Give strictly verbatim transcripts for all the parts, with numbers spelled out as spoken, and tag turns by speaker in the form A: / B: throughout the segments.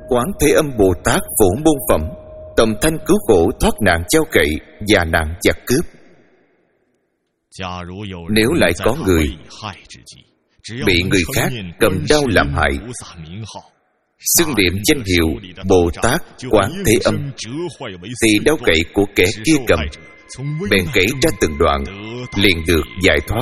A: Quán Thế Âm Bồ Tát phổ môn phẩm, tầm thanh cứu khổ, thoát nạn treo cậy, già nạn giặc cướp. Nếu lại có người bị người khác cầm đao làm hại, xưng niệm danh hiệu Bồ Tát Quán Thế Âm, thì đao cậy của kẻ kia cầm bèn gãy ra từng đoạn, liền được giải thoát.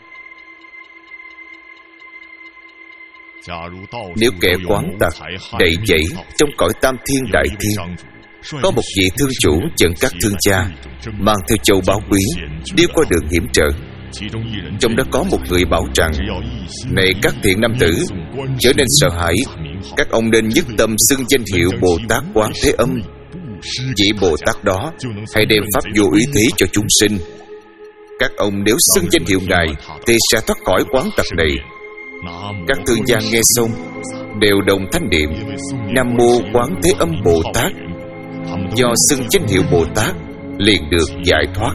A: Nếu kẻ quán tặc đậy dẫy trong cõi tam thiên đại thiên, có một vị thương chủ dẫn các thương gia mang theo châu báu quý đi qua đường hiểm trở. Trong đó có một người bảo rằng: này các thiện nam tử, trở nên sợ hãi, các ông nên nhất tâm xưng danh hiệu Bồ Tát Quán Thế Âm. Chỉ Bồ Tát đó hay đem pháp vô úy thế cho chúng sinh. Các ông nếu xưng danh hiệu Ngài thì sẽ thoát khỏi quán tặc này. Các thương gia nghe xong đều đồng thanh niệm Nam Mô Quán Thế Âm Bồ Tát. Do xưng danh hiệu Bồ Tát liền được giải thoát.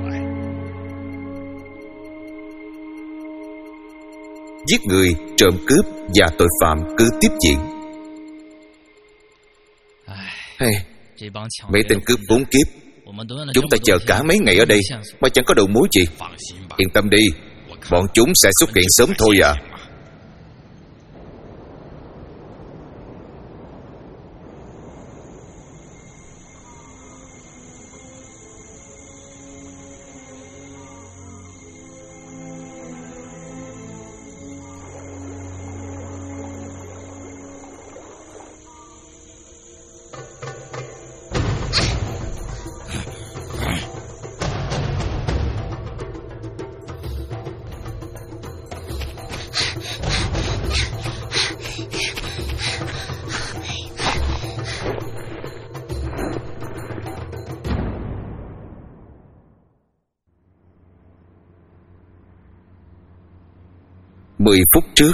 A: Giết người, trộm cướp và tội phạm cứ tiếp diễn. Hey, mấy tên cướp khốn kiếp, chúng ta chờ cả mấy ngày ở đây mà chẳng có đầu mối gì. Yên tâm đi, bọn chúng sẽ xuất hiện sớm thôi à. Mười phút trước,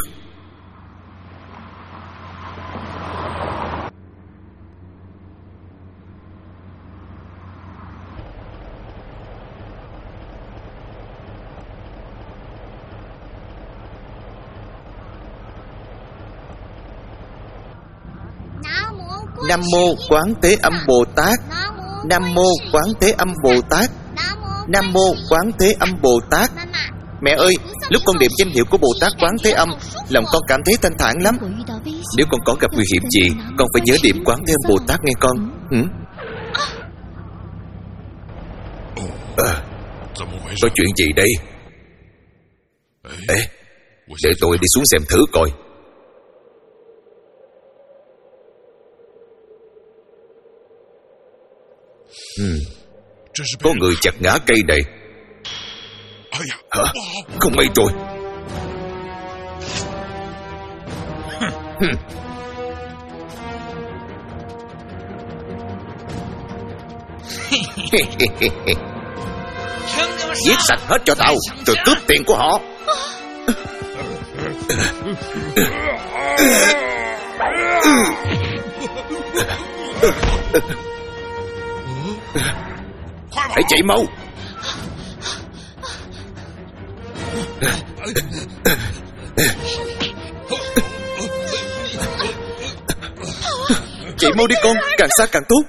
A: Nam Mô Quán Thế Âm Bồ Tát. Nam Mô Quán Thế Âm Bồ Tát. Nam Mô Quán Thế Âm Bồ Tát. Mẹ ơi, lúc con niệm danh hiệu của Bồ Tát Quán Thế Âm, lòng con cảm thấy thanh thản lắm. Nếu con có gặp nguy hiểm gì, con phải nhớ niệm Quán Thế Âm Bồ Tát nghe con. ừ? À, có chuyện gì đây? Ê, để tôi đi xuống xem thử coi. ừ. Có người chặt ngã cây này. Hả? Không may rồi. Giết sạch hết cho tao, rồi cướp tiền của họ. Hãy chạy mau. Chạy mau đi con, càng xa càng tốt.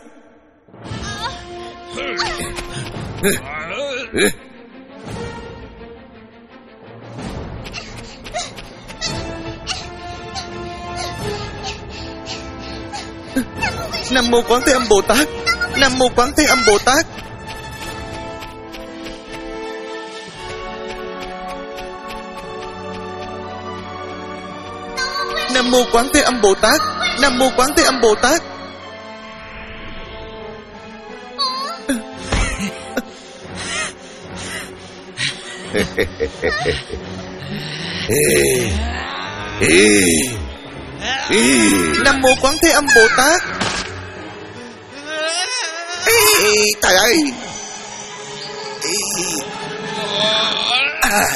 A: Nam Mô Quán Thế Âm Bồ Tát. Nam Mô Quán Thế Âm Bồ Tát. Nam Mô Quán Thế Âm Bồ Tát. Nam Mô Quán Thế Âm Bồ Tát. Nam Mô Quán Thế Âm Bồ Tát. Trời ơi. À.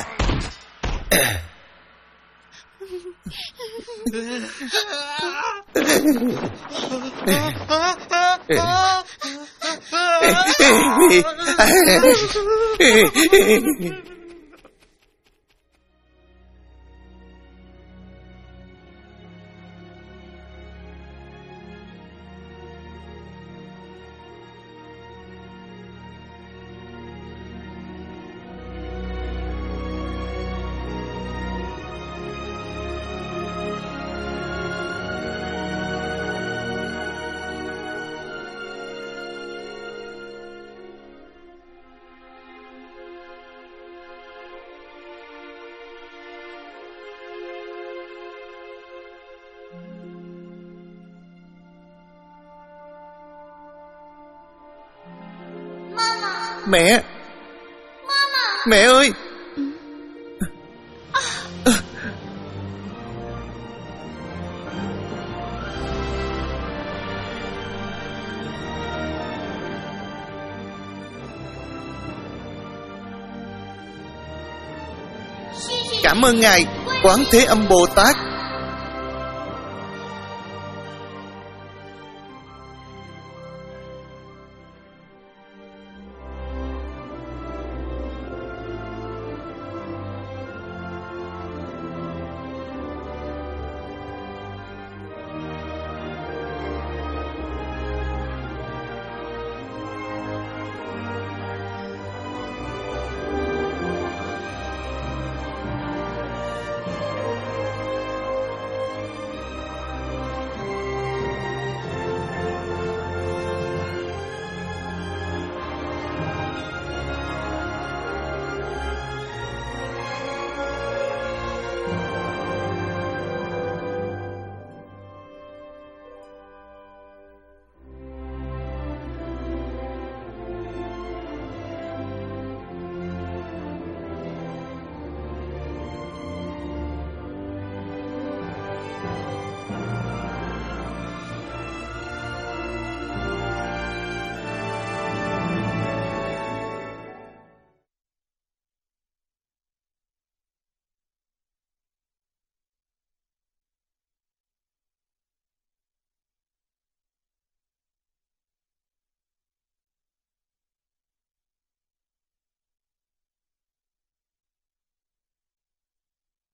A: Mẹ! Mẹ ơi! Cảm ơn Ngài, Quán Thế Âm Bồ Tát.